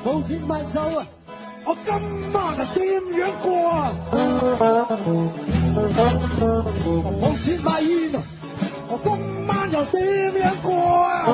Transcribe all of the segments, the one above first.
冇錢買酒啊！我今晚啊點樣過啊？冇錢買煙啊！我今晚又點樣過啊？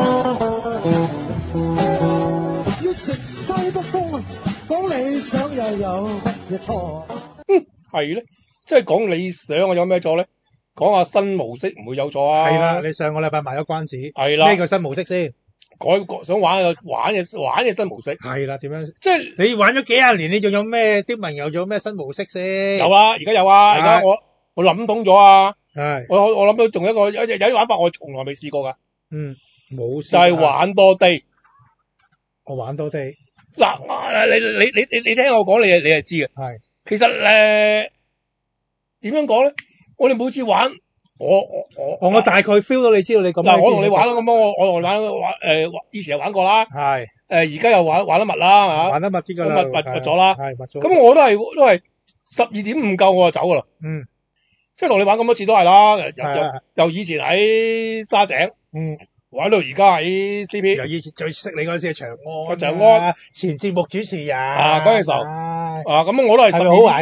要食西北風啊！講理想又有乜嘢錯？ 係咧，即係講理想啊，有咩錯咧？講下新模式唔會有錯啊。 係啦，你上個禮拜賣咗關子。 係啦。 咩叫新模式先？ 想玩嘅新模式。 係啦，點樣？ 即係你玩咗幾廿年，你仲有咩啲朋友仲有咩新模式先？ 有啊，而家有啊，而家我諗通咗啊。 係。 我諗到仲有有啲玩法我從來未試過㗎。 冇試。 就係玩多啲。 我玩多啲。 嗱，你聽我講，你係知嘅。 係。 其實點樣講咧？我哋每次玩， 我大概 feel 到你知道你咁。 嗱，我同你玩啦，咁我同你玩以前又玩過啦。係。而家又玩得密啦，係嘛？ 玩得密啲㗎啦。 密咗啦。 係密咗。 咁我都係12.5唔夠我就走㗎啦。即係同你玩咁多次都係啦。由以前喺沙井。玩到而家喺 CP。 由以前最識你嗰陣時係長安。前節目主持人。 嗰陣時候。咁我都係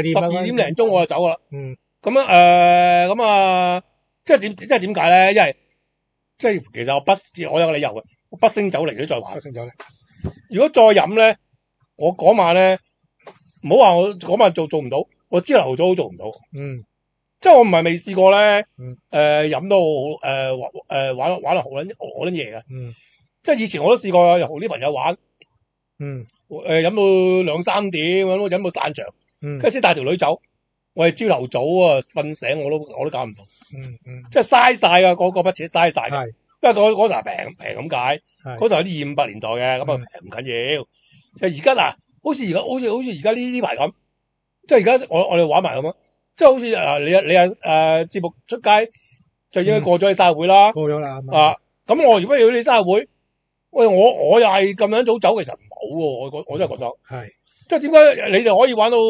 12點零鐘我就走㗎啦。咁樣咁啊，即係點解咧？因為即係其實我有個理由嘅，我不勝酒嚟都再玩。不勝酒嚟。如果再飲咧，我嗰晚咧，唔好話我嗰晚做唔到，我朝頭早都做唔到。即係我唔係未試過咧，飲到玩到好撚夜嘅。即係以前我都試過，同啲朋友玩。飲到2、3點，飲到散場，跟住先帶條女走。我係朝頭早啊，瞓醒我都搞唔到。即係嘥晒㗎，嗰筆錢嘥晒㗎。因為嗰陣平咁解，嗰陣有啲200-500年代嘅，咁啊平唔緊要。就而家嗱，好似而家呢排咁，即係而家我哋玩埋咁咯。即係好似你節目出街就應該過咗你生日會啦。過咗啦。咁我如果要你生日會，喂我又係咁樣早走，其實唔好喎。我真係覺得。係。即係點解你哋可以玩到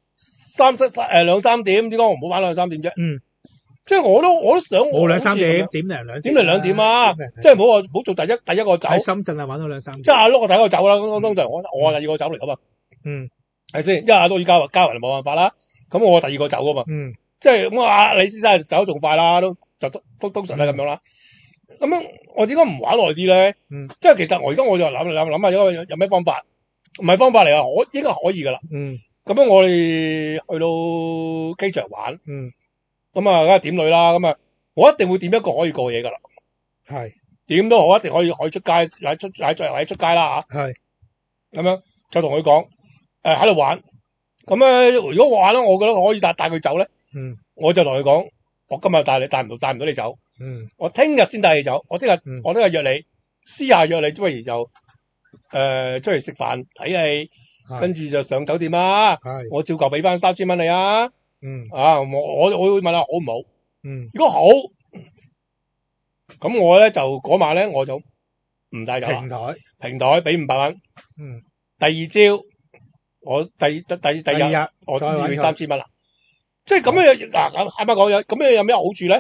2、3點？點解我唔好玩2、3點啫？即係我都想。冇2、3點，點零2點啊！即係唔好做第一個走。喺深圳啊，玩到2、3點。即係阿碌我第一個走啦，通常我第二個走嚟噶嘛。係先，因為阿碌要交人冇辦法啦。咁我第二個走噶嘛。即係咁李先生走得仲快啦，都通常係咁樣啦。咁樣我點解唔玩耐啲咧？即係其實我而家我就諗下有咩方法？唔係方法嚟啊，應該可以噶啦。咁樣我哋去到機場玩。咁啊，梗係點女啦。咁啊，我一定會點一個可以過夜噶啦。係。點都好，一定可以出街，或者出街啦嚇。係。咁樣就同佢講，喺度玩。咁咧，如果我玩咧，我覺得我可以帶佢走咧。我就同佢講，我今日帶唔到你走。我聽日先帶你走。我聽日約你，私下約你，不如就出嚟食飯睇戲，跟住就上酒店啦。我照舊俾翻3000蚊你啊。我會問下好唔好？如果好，咁我咧就嗰晚咧我就唔帶走啦。平台俾500蚊。第二朝我第日我先至俾3000蚊啦。即係咁樣嗱，啱啱講咁樣有咩好處咧？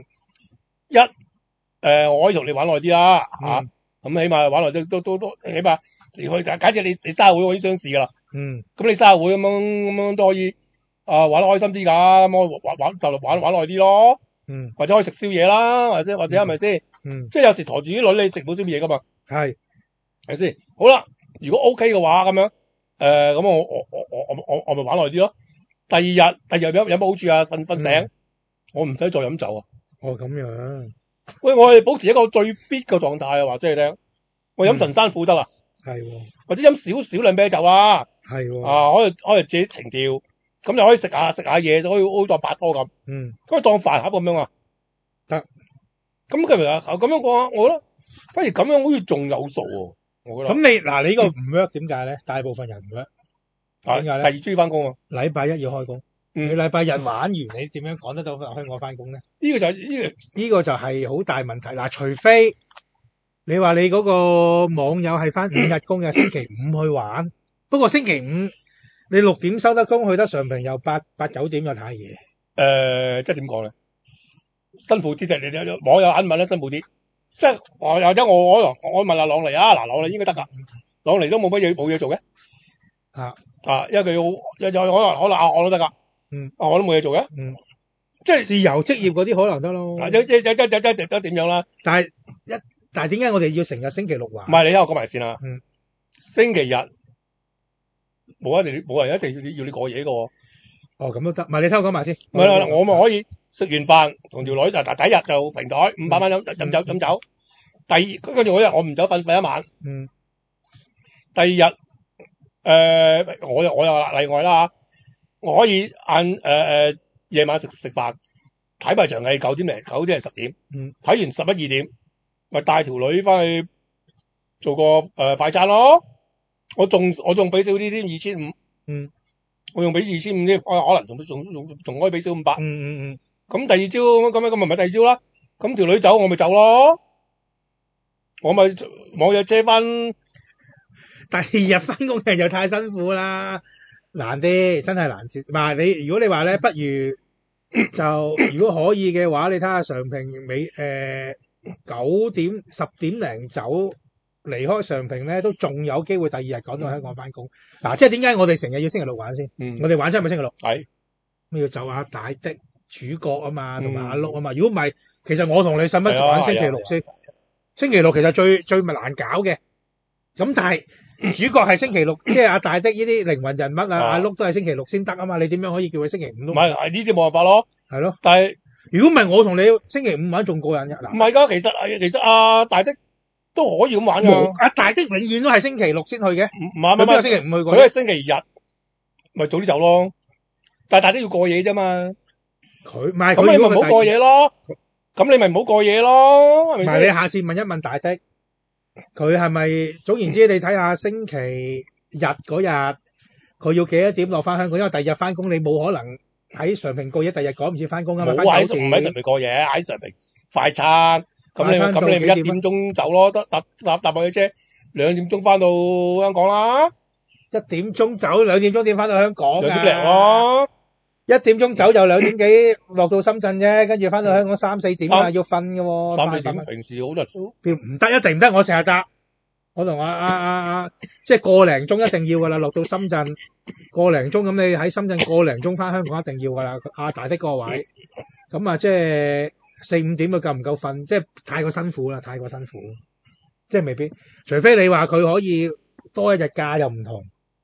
我可以同你玩耐啲啦，咁起碼玩耐啲都起碼你去假設你生日會我已經想試噶啦。咁你生日會咁樣都可以玩得開心啲㗎，咁我玩耐啲咯。或者可以食宵夜啦，或者係咪先？即係有時抬住啲女你食唔到宵夜㗎嘛。係咪先？好啦，如果 OK 嘅話咁樣，咁我咪玩耐啲咯。第二日有乜好處啊？瞓醒，我唔使再飲酒啊。咁樣。喂，我係保持一個最 fit 嘅狀態啊！話俾你聽，我飲神山虎得啦。係。或者飲少量啤酒啦。係。可以自己情調，咁就可以食下嘢，就可以當拍拖咁。可以當飯盒咁樣啊。得。咁佢咪咁樣講，我覺得反而咁樣好似仲有數喎。我覺得。咁你呢個唔 work 點解咧？大部分人唔 work。點解咧？第二朝要翻工啊！禮拜一要開工。你禮拜日玩完，你點樣講得到香港翻工咧？呢個就係好大問題。嗱，除非你話你嗰個網友係翻5日工嘅，星期5去玩。不過星期5你6點收得工，去得上平又8、9點又太夜。即係點講咧？辛苦啲啫，你網友肯問咧辛苦啲。即係或者我問下朗尼啊，嗱朗尼應該得㗎，朗尼都冇嘢做嘅。 因為佢要可能我都得㗎。我都冇嘢做嘅。即係自由職業嗰啲可能得咯。 即點樣啦？ 但係點解我哋要成日星期六玩？ 唔係，你聽我講埋先啦。星期日冇人一定要你過夜嘅喎。 咁都得。唔係，你聽我講埋先。 唔係，我咪可以食完飯同條女就第一日就平台500蚊飲酒。跟住嗰日我唔走瞓一晚。第二日我又例外啦，我可以夜晚食飯，睇埋場戲9點零10點，睇完11、2點，咪帶條女翻去做個快餐咯。我仲俾少啲添，2500。我用俾2500添，可能仲可以俾少500。咁第二朝咁咪第二朝啦。咁條女走我咪走咯，我咪網約車翻。 第二日翻工嘅就太辛苦啦，難啲，真係難啲。唔係如果你話咧，不如就如果可以嘅話，你睇下常平9點10點零走離開常平咧，都仲有機會第二日趕到香港翻工。即係點解我哋成日要星期六玩先？我哋玩真係咪星期六？係。咁要就阿大的主角啊嘛，同埋阿碌啊嘛。如果唔係，其實我同你使乜玩星期六先？星期六其實最咪難搞嘅。咁但係主角係星期六，即係阿大的呢啲靈魂人物阿碌都係星期六先得啊嘛。你點樣可以叫佢星期五都？唔係呢啲冇辦法咯。係咯。但係如果唔係我同你星期五玩仲過癮嘅。 唔係㗎，其實阿大的都可以咁玩㗎。 阿大的永遠都係星期六先去嘅。 唔係星期五去過。 佢係星期日，咪早啲走咯。但係大的要過夜啫嘛。 佢唔係咁你咪唔好過夜咯。咁你咪唔好過夜咯。 唔係你下次問一問大的。佢係咪總言之，你睇下星期日嗰日，佢要幾多點落翻香港？因為第二日翻工，你冇可能喺常平過夜，第二日趕唔切翻工啊嘛。冇喺唔喺常平過夜，喺常平快餐。咁你咪1點鐘走咯，搭火車2點鐘翻到香港啦。1點鐘走2點鐘點翻到香港？2點零咯。1點鐘走就2點幾落到深圳啫，跟住翻到香港3、4點啊，要瞓嘅喎。3、4點平時好多人都唔得，一定唔得。我成日搭，我同即係個零鐘一定要噶啦，落到深圳個零鐘，咁你喺深圳個零鐘翻香港一定要噶啦。大的個位，咁即係4、5點佢夠唔夠瞓？即係太過辛苦啦，即係未必。除非你話佢可以多一日假又唔同，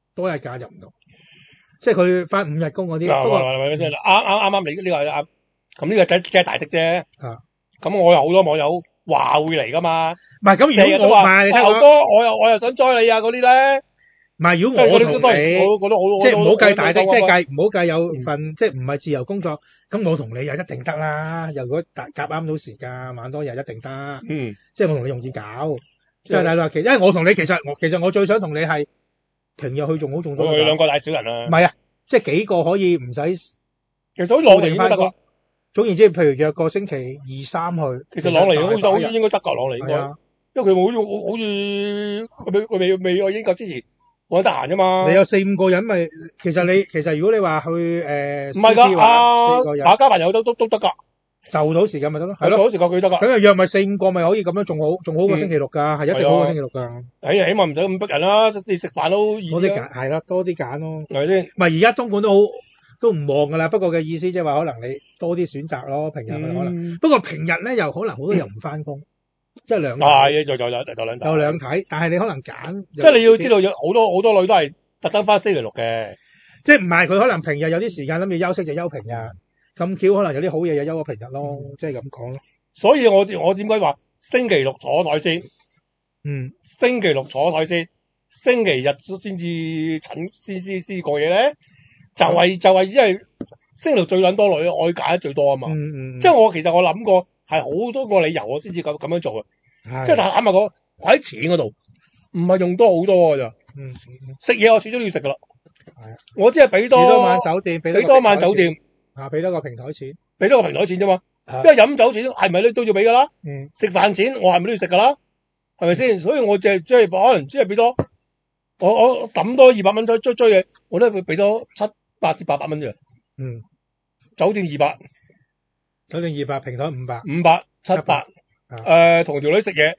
即係佢翻5日工嗰啲。不過啱你呢個係啱。咁呢個即係大的啫。咁我有好多網友話會嚟噶嘛。唔係咁，如果我話牛哥，我又想載你啊嗰啲咧。唔係，如果我同你，即係唔好計大的，即係唔好計有份，即係唔係自由工作。咁我同你又一定得啦。又如果夾啱到時間，玩多日一定得。即係我同你容易搞。即係大佬，因為我同你其實我最想同你係平日去仲好仲多。我哋2個大小人啊。唔係啊，即係幾個可以唔使。其實好似朗尼都得㗎。總言之，譬如約個星期2、3去。其實朗尼好似應該得㗎，朗尼應該。因為佢好似佢未去英國之前，我得閒啫嘛。你有4、5個人咪，其實如果你話去唔係㗎，打交朋友都得㗎。就到時間咪得咯，係咯，就到時間佢得㗎。咁約咪4、5個咪可以咁樣，仲好過星期六㗎，係一定好過星期六㗎。起碼唔使咁逼人啦，你食飯都易。多啲揀係啦，多啲揀咯。係咪先？唔係而家東莞都唔旺㗎啦，不過嘅意思即係話可能你多啲選擇咯，平日可能。不過平日咧又可能好多人唔翻工，即係兩睇。係，就兩睇。有兩睇，但係你可能揀。即係你要知道，有好多女都係特登翻星期六嘅，即係唔係佢可能平日有啲時間諗住休息就休平日。咁巧可能有啲好嘢就休個平日咯，即係咁講咯。所以我點解話星期六坐台先？星期六坐台先，星期日先至先過夜咧？就係因為星期六最撚多女，我揀得最多啊嘛。即係其實我諗過係好多個理由我先至咁樣做嘅。即係坦白講，我喺錢嗰度唔係用多好多㗎咋。食嘢我始終都要食㗎啦。我只係俾多晚酒店，俾多晚酒店。俾多個平台錢，啫嘛。因為飲酒錢係咪都要俾㗎啦？食飯錢我係咪都要食㗎啦？係咪先？所以我即係可能只係俾多，我抌多200蚊追嘅，我都會俾多700至800蚊啫。酒店200，平台500，700。同條女食嘢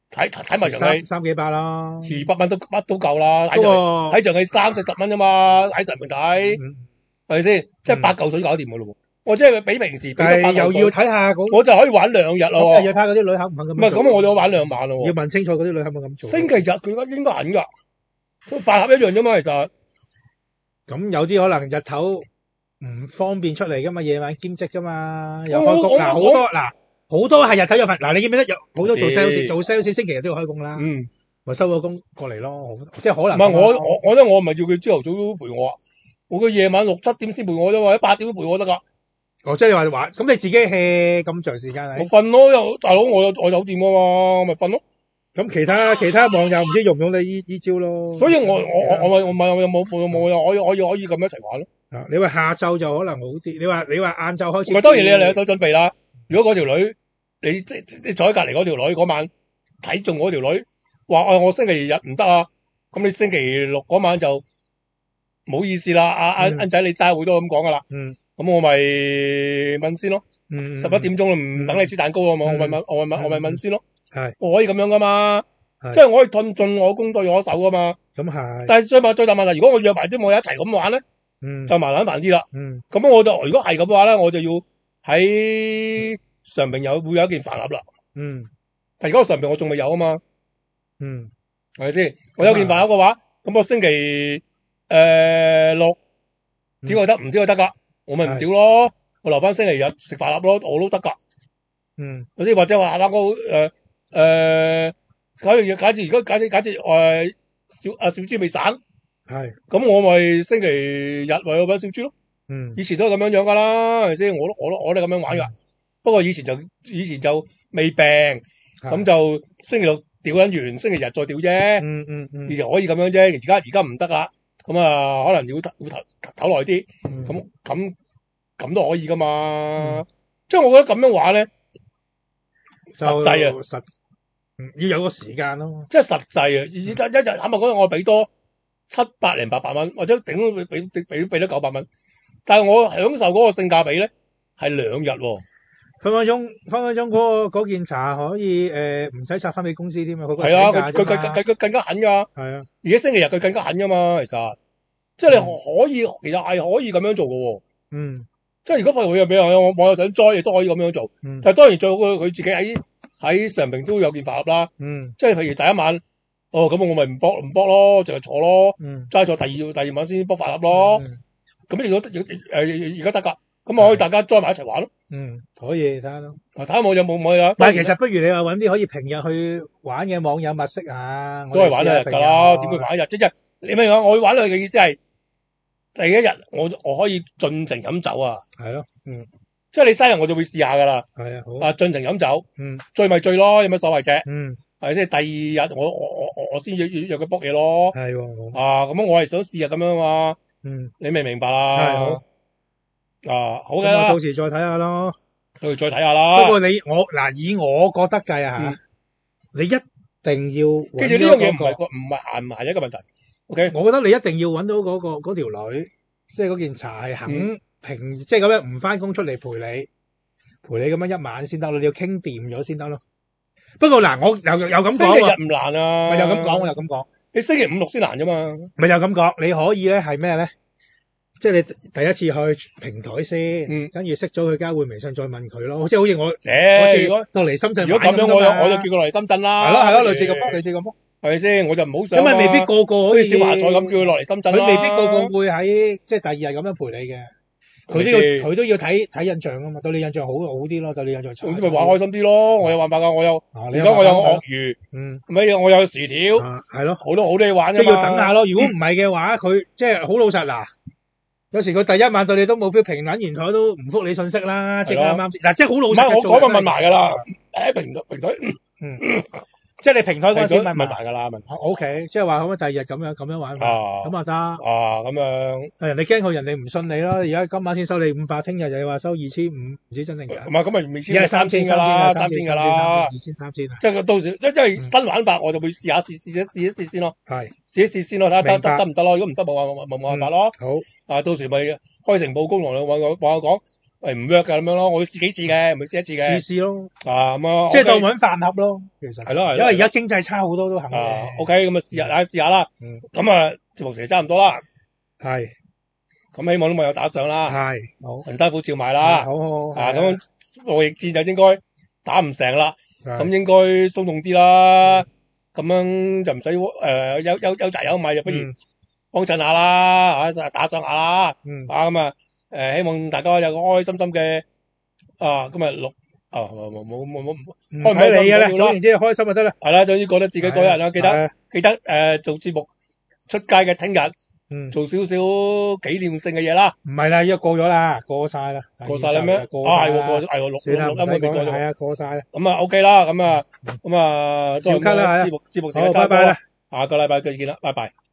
睇埋場戲三幾百啦 ，200蚊乜都夠啦。睇場戲30-40蚊啫嘛，喺上面睇，係咪先？即係8嚿水搞掂㗎咯喎！我即係比平時， 但係又要睇下我就可以玩2日咯。 要睇下嗰啲女肯唔肯咁。唔係咁，我就玩2晚咯。 要問清楚嗰啲女肯唔肯咁做。 星期日佢應該肯㗎，飯盒一樣啫嘛，其實。 咁有啲可能日頭唔方便出嚟㗎嘛，夜晚兼職㗎嘛，又開工嗱，好多係日頭有份嗱，你記唔記得有好多做 sales 星期日都要開工啦，咪收咗工過嚟咯，即係可能。唔係我覺得我唔係要佢朝頭早陪我，我佢夜晚6-7點先陪我啫，或者8點都陪我得㗎。 即係你話玩，咁你自己 hea 咁長時間係？ 我瞓咯，大佬我有酒店㗎嘛，咪瞓咯。 咁其他網友唔知用唔用你依招咯？ 所以我冇可以咁樣一齊玩咯。 你話下晝就可能好啲，你話晏晝開始。 咪當然你有準備啦。如果嗰條女你坐喺隔離嗰條女嗰晚睇中嗰條女，話我星期日唔得啊，咁你星期六嗰晚就唔好意思啦，阿仔你嘥好多咁講㗎啦。咁我咪問先咯。11點鐘唔等你煮蛋糕啊嘛，我咪問先咯。我可以咁樣㗎嘛，即係我可以盡盡我功對我手㗎嘛。 咁係。但係最大問題，如果我約埋啲網友一齊咁玩咧，就麻煩啲啦。咁我就如果係咁嘅話咧，我就要喺上邊會有一件飯盒啦。但係如果上邊我仲未有啊嘛。係咪先？我有件飯盒嘅話，咁我星期六屌就得，唔屌就得㗎，我咪唔屌咯。我留翻星期日食飯盒咯，我都得㗎。或者話啦，假設小豬未散，咁我咪星期日為我搵小豬咯。以前都係咁樣㗎啦，係咪先？我都咁樣玩㗎。不過以前就未病，咁就星期六屌緊完，星期日再屌啫。以前可以咁樣啫，而家唔得啦。咁可能要唞耐啲。咁都可以㗎嘛。即係我覺得咁樣玩咧，實際啊， 要有個時間咯， 即係實際啊！一日坦白講，我俾多700-800蚊，或者頂都俾多900蚊，但係我享受嗰個性價比咧係2日喎。 分分鐘嗰件茶可以唔使拆翻俾公司添啊！ 係啊，佢更加狠㗎。係啊，而家星期日佢更加狠㗎嘛，其實即係你其實係可以咁樣做㗎喎。即係如果佢有俾我網友想 join 亦都可以咁樣做。但係當然最好佢自己喺上邊都有件飯盒啦。即係譬如第一晚，咁我咪唔搏咯，淨係坐咯，齋坐第二晚先搏飯盒咯。咁如果而家得㗎，咁可以大家 join 埋一齊玩咯。 可以睇下咯。 睇下有冇啊？ 但係其實不如你話揾啲可以平日去玩嘅網友物色啊。 都係玩1日㗎啦，點會玩1日？即係你明唔明？我玩1日嘅意思係第一日我可以盡情飲酒啊。 係咯。 即係你生日我就會試下㗎啦。 係啊，好。 盡情飲酒。醉咪醉咯，有乜所謂啫？係即係第二日我先約佢卜嘢咯。 係喎。 咁我係想試下咁樣啊嘛。你明唔明白啦？ 係好。 好嘅啦。 到時再睇下咯。 到時再睇下啦。 不過以我覺得計啊你一定要記住呢樣嘢唔係閒唔閒一個問題。OK， 我覺得你一定要揾到嗰條女，即係嗰件茶係肯即係咁樣唔翻工出嚟陪你咁樣一晚先得咯，你要傾掂咗先得咯。不過嗱，我又咁講， 星期日唔難啊。 咪又咁講，我又咁講。 你星期5、6先難啫嘛。 咪又咁講，你可以咧係咩咧？即係你第一次去平台先，跟住識咗佢交換微信再問佢咯。即係好似我如果落嚟深圳， 如果咁樣我就叫佢落嚟深圳啦。 係咯，類似咁咯。 係咪先？我就唔好想。 咁咪未必個個好似小華彩咁叫佢落嚟深圳啦。 佢未必個個會喺即係第二日咁樣陪你嘅。佢都要睇印象啊嘛，對你印象好啲咯，對你印象差。 咁咪玩開心啲咯，我有辦法㗎，而家我有鱷魚，我有薯條， 係咯， 好多嘢玩㗎嘛。 即係要等下咯，如果唔係嘅話，佢即係好老實嗱，有時佢第一晚對你都冇 feel，平撚完台都唔覆你信息啦，即係啱啱嗱，即係好老實。 我嗰個問埋㗎啦，喺平台。 即係你平台嗰陣時問埋㗎啦 ，O K， 即係話可唔可以第二日咁樣玩法，咁啊得， 咁樣， 你驚佢人哋唔信你啦，而家今晚先收你500，聽日又話收2500，唔知真定假？ 唔係咁咪未先3000㗎啦，3000㗎啦 ，2300， 即係到時即係新玩法，我就會試一試先咯，試一試先咯，睇下得唔得咯，如果唔得冇辦法咯， 好， 到時咪開誠佈公同你話我講， 唔 work 㗎咁樣咯，我要試幾次嘅，唔會試一次嘅。 試咯。 啊咁啊， 即係當揾飯盒咯，其實。 係咯， 因為而家經濟差好多都肯嘅。 OK， 咁啊試下啦。咁啊節目時間差唔多啦。 係。 咁希望啲網友打賞啦。 係。好。 神師傅照買啦。 好。 咁貿易戰就應該打唔成啦。咁應該鬆動啲啦。咁樣就唔使有責有米，就不如幫襯下啦，打賞下啦。咁啊希望大家有個開開心心嘅今日錄冇開唔開你嘅啦，總言之開心就得啦。係啦，總之覺得自己嗰日啦，記得做節目出街嘅聽日，做少少紀念性嘅嘢啦。唔係啦，依家過咗啦，過晒啦。過晒啦咩？係過咗，係錄音嗰邊過咗。係啊，過晒啦。咁啊 OK 啦，咁啊照咳啦，節目時間差唔多啦。下個禮拜再見啦，拜拜。